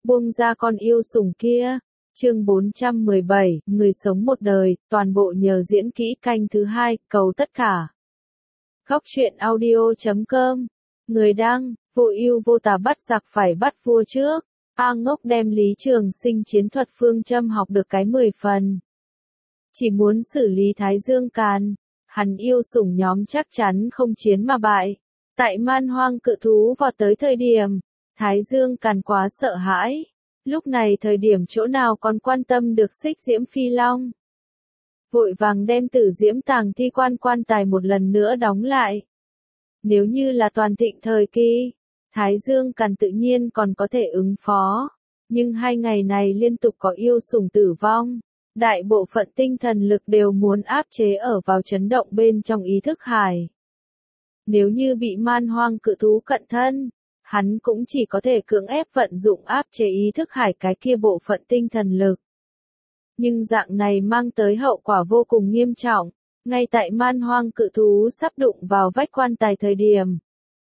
buông ra con yêu sủng kia. Chương 417, người sống một đời, toàn bộ nhờ diễn kỹ canh thứ 2, cầu tất cả. Góc truyện audio.com. Người đăng, vô ưu vô tà bắt giặc phải bắt vua trước. A Ngốc đem Lý Trường Sinh chiến thuật phương châm học được cái 10 phần. Chỉ muốn xử lý Thái Dương Càn, hắn yêu sủng nhóm chắc chắn không chiến mà bại. Tại man hoang cự thú vọt tới thời điểm, Thái Dương Càn quá sợ hãi. Lúc này thời điểm chỗ nào còn quan tâm được Xích Diễm Phi Long. Vội vàng đem Tử Diễm Tàng Thi quan tài một lần nữa đóng lại. Nếu như là toàn thịnh thời kỳ, Thái Dương Càn tự nhiên còn có thể ứng phó. Nhưng 2 ngày này liên tục có yêu sủng tử vong. Đại bộ phận tinh thần lực đều muốn áp chế ở vào chấn động bên trong ý thức hải. Nếu như bị man hoang cự thú cận thân, hắn cũng chỉ có thể cưỡng ép vận dụng áp chế ý thức hải cái kia bộ phận tinh thần lực. Nhưng dạng này mang tới hậu quả vô cùng nghiêm trọng, ngay tại man hoang cự thú sắp đụng vào vách quan tài thời điểm.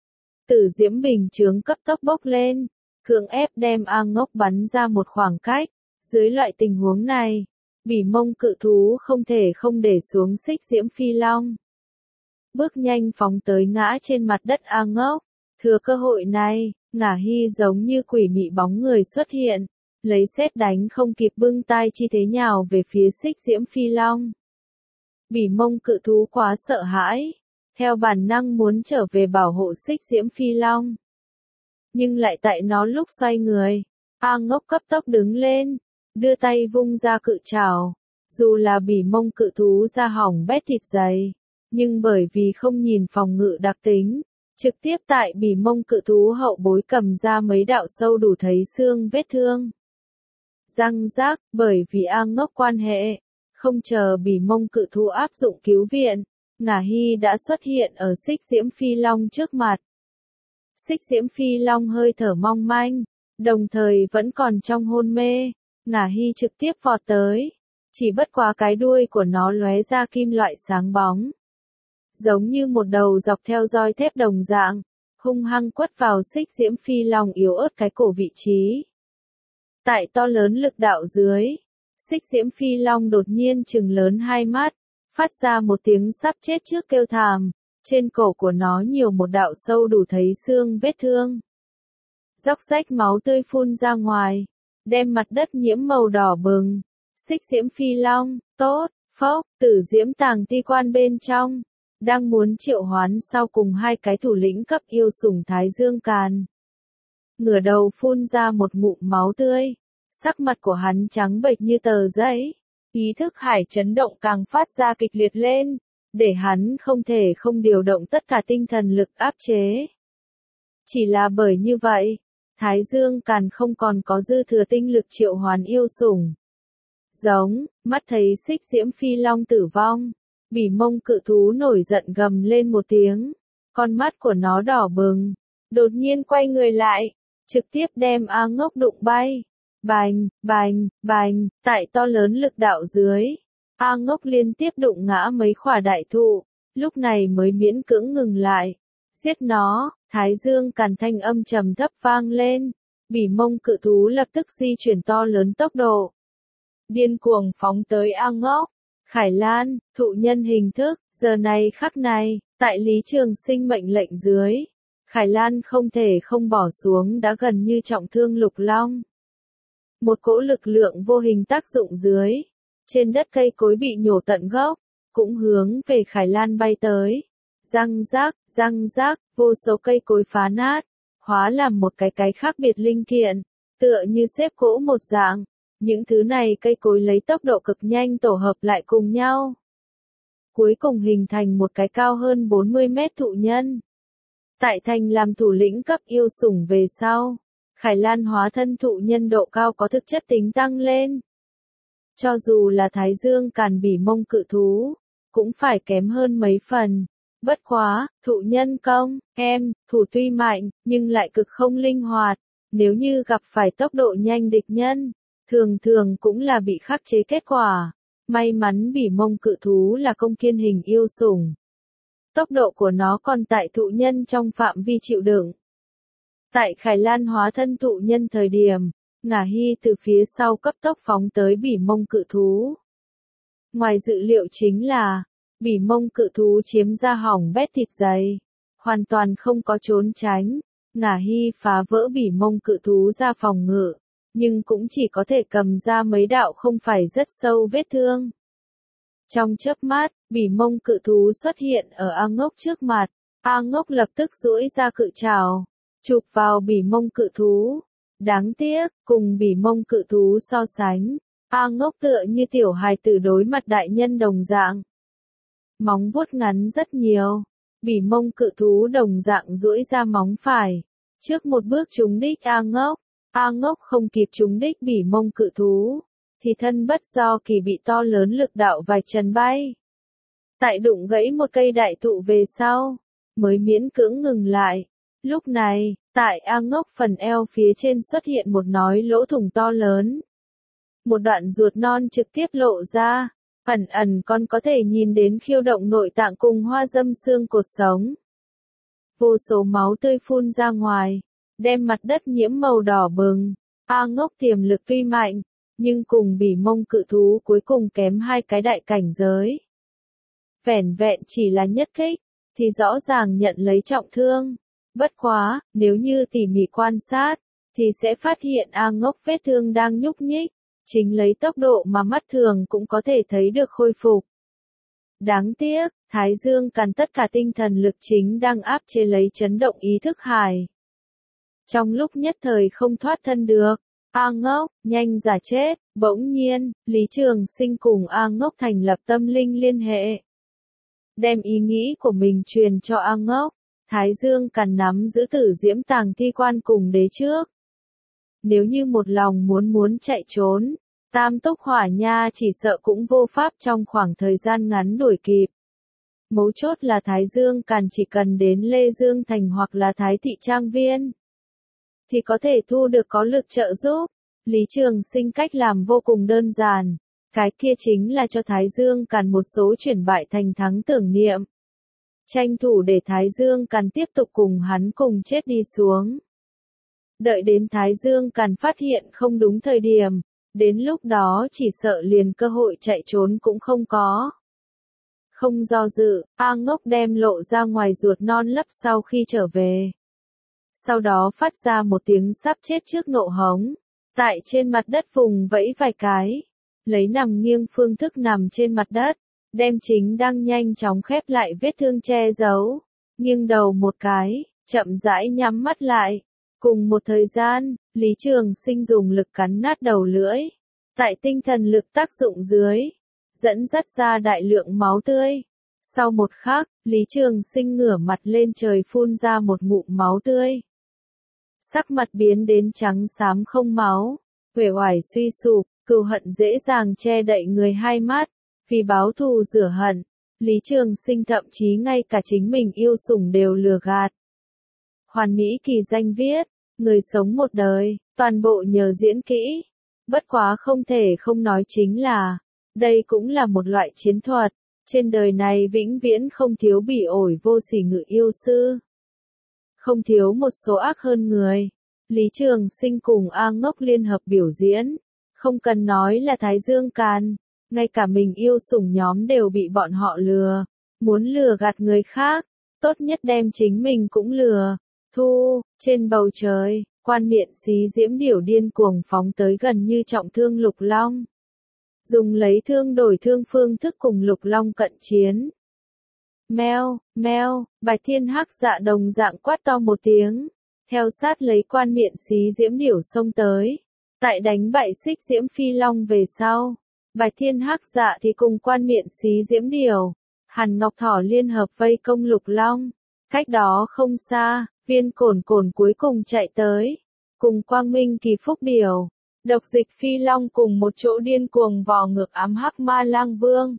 Tử Diễm bình chướng cấp tốc bốc lên, cưỡng ép đem A Ngốc bắn ra một khoảng cách. Dưới loại tình huống này, Bỉ Mông cự thú không thể không để xuống Xích Diễm Phi Long. Bước nhanh phóng tới ngã trên mặt đất A Ngốc. Thừa cơ hội này, Ngả Hy giống như quỷ mị bóng người xuất hiện, lấy sét đánh không kịp bưng tay chi thế nhào về phía Xích Diễm Phi Long. Bỉ Mông cự thú quá sợ hãi, theo bản năng muốn trở về bảo hộ Xích Diễm Phi Long. Nhưng lại tại nó lúc xoay người, A Ngốc cấp tốc đứng lên, đưa tay vung ra cự trảo. Dù là Bỉ Mông cự thú da hỏng bét thịt dày, nhưng bởi vì không nhìn phòng ngự đặc tính, trực tiếp tại Bỉ Mông cự thú hậu bối cầm ra mấy đạo sâu đủ thấy xương vết thương. Răng rác, bởi vì A Ngốc quan hệ, không chờ Bỉ Mông cự thú áp dụng cứu viện, Ngả Hy đã xuất hiện ở Xích Diễm Phi Long trước mặt. Xích Diễm Phi Long hơi thở mong manh, đồng thời vẫn còn trong hôn mê, Ngả Hy trực tiếp vọt tới, chỉ bất quá cái đuôi của nó lóe ra kim loại sáng bóng. Giống như một đầu dọc theo roi thép đồng dạng, hung hăng quất vào Xích Diễm Phi Long yếu ớt cái cổ vị trí. Tại to lớn lực đạo dưới, Xích Diễm Phi Long đột nhiên trừng lớn hai mắt, phát ra một tiếng sắp chết trước kêu thảm, trên cổ của nó nhiều một đạo sâu đủ thấy xương vết thương. Róc rách máu tươi phun ra ngoài, đem mặt đất nhiễm màu đỏ bừng. Xích Diễm Phi Long, tốt, phốc, Tử Diễm Tàng Thi quan bên trong, đang muốn triệu hoán sau cùng 2 cái thủ lĩnh cấp yêu sủng Thái Dương Càn. Ngửa đầu phun ra một ngụm máu tươi, sắc mặt của hắn trắng bệch như tờ giấy, ý thức hải chấn động càng phát ra kịch liệt lên, để hắn không thể không điều động tất cả tinh thần lực áp chế. Chỉ là bởi như vậy, Thái Dương Càn không còn có dư thừa tinh lực triệu hoán yêu sủng. Giống, mắt thấy Xích Diễm Phi Long tử vong, Bỉ Mông cự thú nổi giận gầm lên một tiếng, con mắt của nó đỏ bừng, đột nhiên quay người lại, trực tiếp đem A Ngốc đụng bay. Bành, bành, bành, tại to lớn lực đạo dưới, A Ngốc liên tiếp đụng ngã mấy khỏa đại thụ, lúc này mới miễn cưỡng ngừng lại. Giết nó, Thái Dương Càn thanh âm trầm thấp vang lên, Bỉ Mông cự thú lập tức di chuyển to lớn tốc độ. Điên cuồng phóng tới A Ngốc. Khải Lan, thụ nhân hình thức, giờ này khắc này, tại Lý Trường Sinh mệnh lệnh dưới, Khải Lan không thể không bỏ xuống đã gần như trọng thương Lục Long. Một cỗ lực lượng vô hình tác dụng dưới, trên đất cây cối bị nhổ tận gốc, cũng hướng về Khải Lan bay tới. Răng rác, vô số cây cối phá nát, hóa làm một cái khác biệt linh kiện, tựa như xếp gỗ một dạng. Những thứ này cây cối lấy tốc độ cực nhanh tổ hợp lại cùng nhau. Cuối cùng hình thành một cái cao hơn 40 mét thụ nhân. Tại thành làm thủ lĩnh cấp yêu sủng về sau, Khải Lan hóa thân thụ nhân độ cao có thực chất tính tăng lên. Cho dù là Thái Dương Càn Bỉ Mông cự thú, cũng phải kém hơn mấy phần. Bất quá, thụ nhân công, thủ tuy mạnh, nhưng lại cực không linh hoạt. Nếu như gặp phải tốc độ nhanh địch nhân, thường cũng là bị khắc chế kết quả. May mắn Bỉ Mông cự thú là công kiên hình yêu sủng. Tốc độ của nó còn tại thụ nhân trong phạm vi chịu đựng. Tại Khải Lan hóa thân thụ nhân thời điểm, Ngả Hy từ phía sau cấp tốc phóng tới bỉ mông cự thú. Ngoài dự liệu chính là, bỉ mông cự thú chiếm ra hỏng bét thịt dày, hoàn toàn không có trốn tránh. Ngả Hy phá vỡ bỉ mông cự thú ra phòng ngự, nhưng cũng chỉ có thể cầm ra mấy đạo không phải rất sâu vết thương. Trong chớp mắt, bỉ mông cự thú xuất hiện ở A Ngốc trước mặt, A Ngốc lập tức duỗi ra cự trảo, chụp vào bỉ mông cự thú. Đáng tiếc, cùng bỉ mông cự thú so sánh, A Ngốc tựa như tiểu hài tử đối mặt đại nhân đồng dạng. Móng vuốt ngắn rất nhiều, bỉ mông cự thú đồng dạng duỗi ra móng phải, trước một bước trúng đích A Ngốc. A Ngốc không kịp trúng đích bỉ mông cự thú, thì thân bất do kỳ bị to lớn lực đạo vạch trần bay. Tại đụng gãy một cây đại thụ về sau, mới miễn cưỡng ngừng lại. Lúc này, tại A Ngốc phần eo phía trên xuất hiện một nói lỗ thủng to lớn. Một đoạn ruột non trực tiếp lộ ra, ẩn ẩn còn có thể nhìn đến khiêu động nội tạng cùng hoa dâm xương cột sống. Vô số máu tươi phun ra ngoài, đem mặt đất nhiễm màu đỏ bừng. A Ngốc tiềm lực tuy mạnh, nhưng cùng bỉ mông cự thú cuối cùng kém hai cái đại cảnh giới. Vẻn vẹn chỉ là nhất kích, thì rõ ràng nhận lấy trọng thương. Bất quá, nếu như tỉ mỉ quan sát, thì sẽ phát hiện A Ngốc vết thương đang nhúc nhích, chính lấy tốc độ mà mắt thường cũng có thể thấy được khôi phục. Đáng tiếc, Thái Dương Càn tất cả tinh thần lực chính đang áp chế lấy chấn động ý thức hải. Trong lúc nhất thời không thoát thân được, A Ngốc, nhanh giả chết. Bỗng nhiên, Lý Trường Sinh cùng A Ngốc thành lập tâm linh liên hệ. Đem ý nghĩ của mình truyền cho A Ngốc. Thái Dương Càn nắm giữ Tử Diễm Tàng Thi Quan cùng đế trước. Nếu như một lòng muốn chạy trốn, Tam Túc Hỏa Nha chỉ sợ cũng vô pháp trong khoảng thời gian ngắn đuổi kịp. Mấu chốt là Thái Dương Càn chỉ cần đến Lê Dương Thành hoặc là Thái Thị Trang Viên, thì có thể thu được có lực trợ giúp. Lý Trường Sinh cách làm vô cùng đơn giản, cái kia chính là cho Thái Dương Càn một số chuyển bại thành thắng tưởng niệm. Tranh thủ để Thái Dương Càn tiếp tục cùng hắn cùng chết đi xuống. Đợi đến Thái Dương Càn phát hiện không đúng thời điểm, đến lúc đó chỉ sợ liền cơ hội chạy trốn cũng không có. Không do dự, A Ngốc đem lộ ra ngoài ruột non lấp sau khi trở về. Sau đó phát ra một tiếng sắp chết trước nộ hống, tại trên mặt đất vùng vẫy vài cái, lấy nằm nghiêng phương thức nằm trên mặt đất, đem chính đang nhanh chóng khép lại vết thương che giấu, nghiêng đầu một cái, chậm rãi nhắm mắt lại. Cùng một thời gian, Lý Trường Sinh dùng lực cắn nát đầu lưỡi, tại tinh thần lực tác dụng dưới, dẫn dắt ra đại lượng máu tươi. Sau một khắc, Lý Trường Sinh ngửa mặt lên trời phun ra một ngụm máu tươi. Sắc mặt biến đến trắng xám không máu, uể oải suy sụp, cừu hận dễ dàng che đậy người hai mắt. Vì báo thù rửa hận, Lý Trường Sinh thậm chí ngay cả chính mình yêu sủng đều lừa gạt. Hoàn mỹ kỳ danh viết, người sống một đời, toàn bộ nhờ diễn kỹ. Bất quá không thể không nói chính là, đây cũng là một loại chiến thuật. Trên đời này vĩnh viễn không thiếu bỉ ổi vô sỉ ngự yêu sư. Không thiếu một số ác hơn người. Lý Trường Sinh cùng A Ngốc liên hợp biểu diễn. Không cần nói là Thái Dương Càn, ngay cả mình yêu sủng nhóm đều bị bọn họ lừa. Muốn lừa gạt người khác, tốt nhất đem chính mình cũng lừa. Trên bầu trời, quan miện xí diễm điểu điên cuồng phóng tới gần như trọng thương Lục Long. Dùng lấy thương đổi thương phương thức cùng Lục Long cận chiến. Meo, meo, Bạch Thiên Hắc Dạ đồng dạng quát to một tiếng, theo sát lấy quan miện xí diễm điểu xông tới. Tại đánh bại Xích Diễm Phi Long về sau, Bạch Thiên Hắc Dạ thì cùng quan miện xí diễm điểu, Hàn Ngọc Thỏ liên hợp vây công Lục Long. Cách đó không xa, Viên Cổn Cổn cuối cùng chạy tới, cùng Quang Minh Kỳ Phúc Điểu, Độc Dịch Phi Long cùng một chỗ điên cuồng vò ngược ám hắc ma lang vương.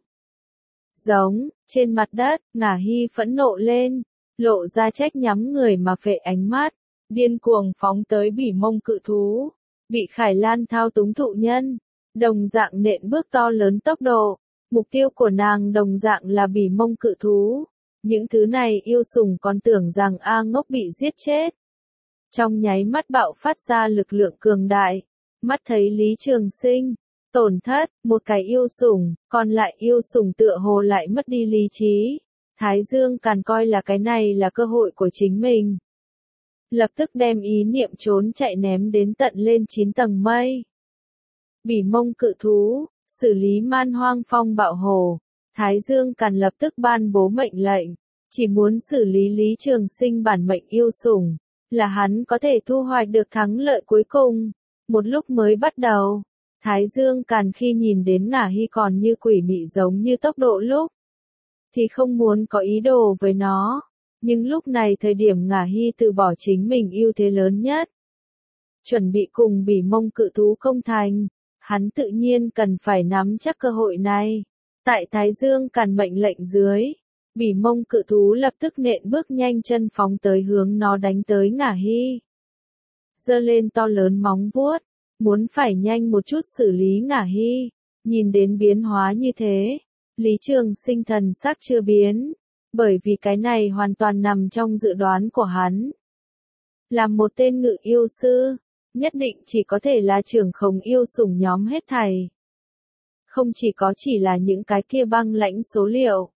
Giống, trên mặt đất, Ngả Hy phẫn nộ lên, lộ ra trách nhắm người mà phệ ánh mắt, điên cuồng phóng tới bỉ mông cự thú, bị Khải Lan thao túng thụ nhân, đồng dạng nện bước to lớn tốc độ, mục tiêu của nàng đồng dạng là bỉ mông cự thú. Những thứ này yêu sủng còn tưởng rằng A Ngốc bị giết chết. Trong nháy mắt bạo phát ra lực lượng cường đại, Mắt thấy Lý Trường Sinh tổn thất, một cái yêu sủng, còn lại yêu sủng tựa hồ lại mất đi lý trí. Thái Dương Càn coi là cái này là cơ hội của chính mình. Lập tức đem ý niệm trốn chạy ném đến tận lên 9 tầng mây. Bỉ mông cự thú, xử lý man hoang phong bạo hồ. Thái Dương Càn lập tức ban bố mệnh lệnh, chỉ muốn xử lý Lý Trường Sinh bản mệnh yêu sủng, là hắn có thể thu hoạch được thắng lợi cuối cùng. Một lúc mới bắt đầu, Thái Dương Càn khi nhìn đến Ngả Hy còn như quỷ mị giống như tốc độ lúc, thì không muốn có ý đồ với nó. Nhưng lúc này thời điểm Ngả Hy từ bỏ chính mình ưu thế lớn nhất, chuẩn bị cùng bỉ mông cự thú công thành, hắn tự nhiên cần phải nắm chắc cơ hội này. Tại Thái Dương Càn mệnh lệnh dưới, bỉ mông cự thú lập tức nện bước nhanh chân phóng tới hướng nó đánh tới Ngả Hy. Giơ lên to lớn móng vuốt, muốn phải nhanh một chút xử lý Ngả Hy. Nhìn đến biến hóa như thế, Lý Trường Sinh thần sắc chưa biến, bởi vì cái này hoàn toàn nằm trong dự đoán của hắn. Làm một tên ngự yêu sư, nhất định chỉ có thể là trưởng khống yêu sủng nhóm hết thảy. Không chỉ có chỉ là những cái kia băng lãnh số liệu.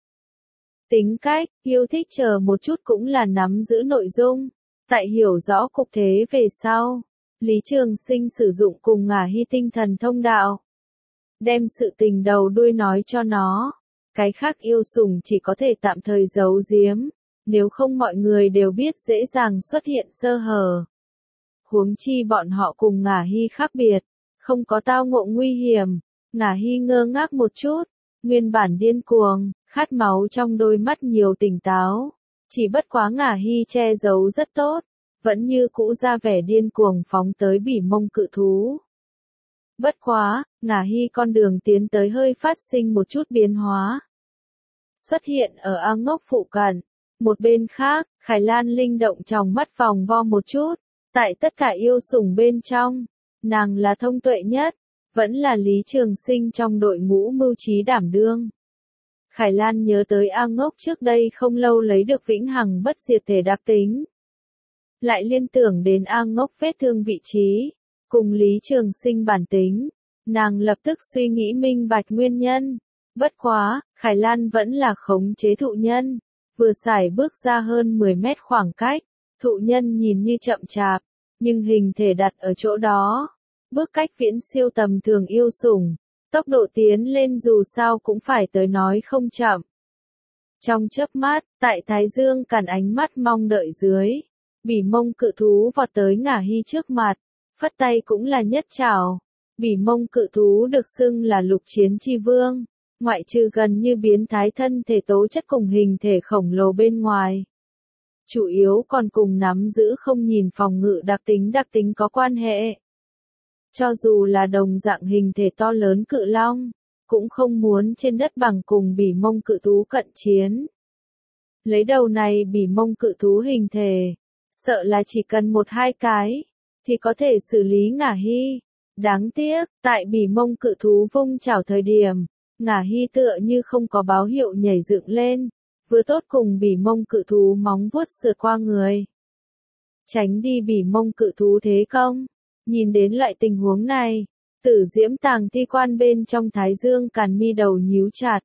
Tính cách, yêu thích chờ một chút cũng là nắm giữ nội dung. Tại hiểu rõ cục thế về sau, Lý Trường Sinh sử dụng cùng Ngả Hy tinh thần thông đạo. Đem sự tình đầu đuôi nói cho nó. Cái khác yêu sủng chỉ có thể tạm thời giấu giếm, nếu không mọi người đều biết dễ dàng xuất hiện sơ hở. Huống chi bọn họ cùng Ngả Hy khác biệt, không có tao ngộ nguy hiểm. Ngả Hy ngơ ngác một chút, nguyên bản điên cuồng, khát máu trong đôi mắt nhiều tỉnh táo. Chỉ bất quá Ngả Hy che giấu rất tốt, vẫn như cũ ra vẻ điên cuồng phóng tới bỉ mông cự thú. Bất quá, Ngả Hy con đường tiến tới hơi phát sinh một chút biến hóa. Xuất hiện ở A Ngốc phụ cận. Một bên khác, Khải Lan linh động trong mắt vòng vo một chút. Tại tất cả yêu sủng bên trong, nàng là thông tuệ nhất, vẫn là Lý Trường Sinh trong đội ngũ mưu trí đảm đương. Khải Lan nhớ tới A Ngốc trước đây không lâu lấy được vĩnh hằng bất diệt thể đặc tính. Lại liên tưởng đến A Ngốc vết thương vị trí, cùng Lý Trường Sinh bản tính, nàng lập tức suy nghĩ minh bạch nguyên nhân. Bất quá, Khải Lan vẫn là khống chế thụ nhân, vừa xài bước ra hơn 10 mét khoảng cách, thụ nhân nhìn như chậm chạp, nhưng hình thể đặt ở chỗ đó, bước cách viễn siêu tầm thường yêu sủng, tốc độ tiến lên dù sao cũng phải tới nói không chậm. Trong chớp mắt, tại Thái Dương Càn ánh mắt mong đợi dưới, bỉ mông cự thú vọt tới Ngả Hy trước mặt, phất tay cũng là nhất trảo. Bỉ mông cự thú được xưng là lục chiến chi vương, ngoại trừ gần như biến thái thân thể tố chất cùng hình thể khổng lồ bên ngoài. Chủ yếu còn cùng nắm giữ không nhìn phòng ngự đặc tính có quan hệ. Cho dù là đồng dạng hình thể to lớn cự long, cũng không muốn trên đất bằng cùng bỉ mông cự thú cận chiến. Lấy đầu này bỉ mông cự thú hình thể, sợ là chỉ cần 1-2 cái, thì có thể xử lý Ngả Hy. Đáng tiếc, tại bỉ mông cự thú vung chảo thời điểm, Ngả Hy tựa như không có báo hiệu nhảy dựng lên, vừa tốt cùng bỉ mông cự thú móng vuốt sượt qua người. Tránh đi bỉ mông cự thú thế công. Nhìn đến loại tình huống này, Tử Diễm Tàng Thi Quan bên trong Thái Dương Càn mi đầu nhíu chặt.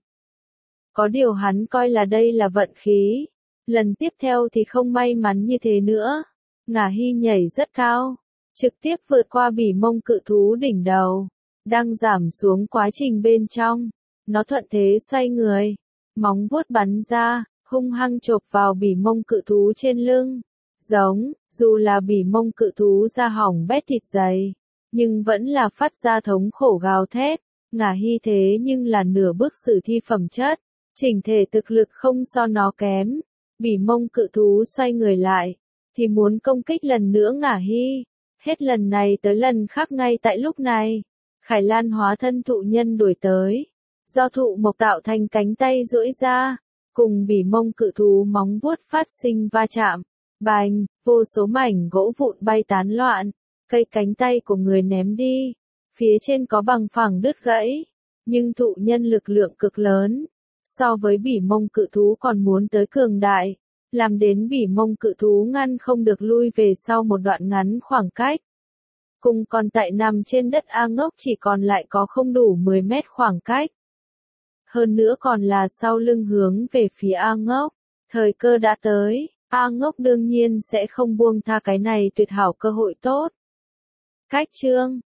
Có điều hắn coi là đây là vận khí, lần tiếp theo thì không may mắn như thế nữa. Ngả Hy nhảy rất cao, trực tiếp vượt qua bỉ mông cự thú đỉnh đầu, đang giảm xuống quá trình bên trong, nó thuận thế xoay người, móng vuốt bắn ra, hung hăng chộp vào bỉ mông cự thú trên lưng. Giống, dù là bỉ mông cự thú da hỏng bét thịt dày, nhưng vẫn là phát ra thống khổ gào thét. Ngả Hy thế nhưng là nửa bước sử thi phẩm chất, chỉnh thể thực lực không so nó kém. Bỉ mông cự thú xoay người lại, thì muốn công kích lần nữa Ngả Hy. Hết lần này tới lần khác ngay tại lúc này, Khải Lan hóa thân thụ nhân đuổi tới, do thụ mộc tạo thành cánh tay duỗi ra, cùng bỉ mông cự thú móng vuốt phát sinh va chạm. Bành, vô số mảnh gỗ vụn bay tán loạn, cây cánh tay của người ném đi, phía trên có bằng phẳng đứt gãy, nhưng thụ nhân lực lượng cực lớn, so với bỉ mông cự thú còn muốn tới cường đại, làm đến bỉ mông cự thú ngăn không được lui về sau một đoạn ngắn khoảng cách. Cung còn tại nằm trên đất A Ngốc chỉ còn lại có không đủ 10 mét khoảng cách. Hơn nữa còn là sau lưng hướng về phía A Ngốc. Thời cơ đã tới, A Ngốc đương nhiên sẽ không buông tha cái này tuyệt hảo cơ hội tốt. Cách chương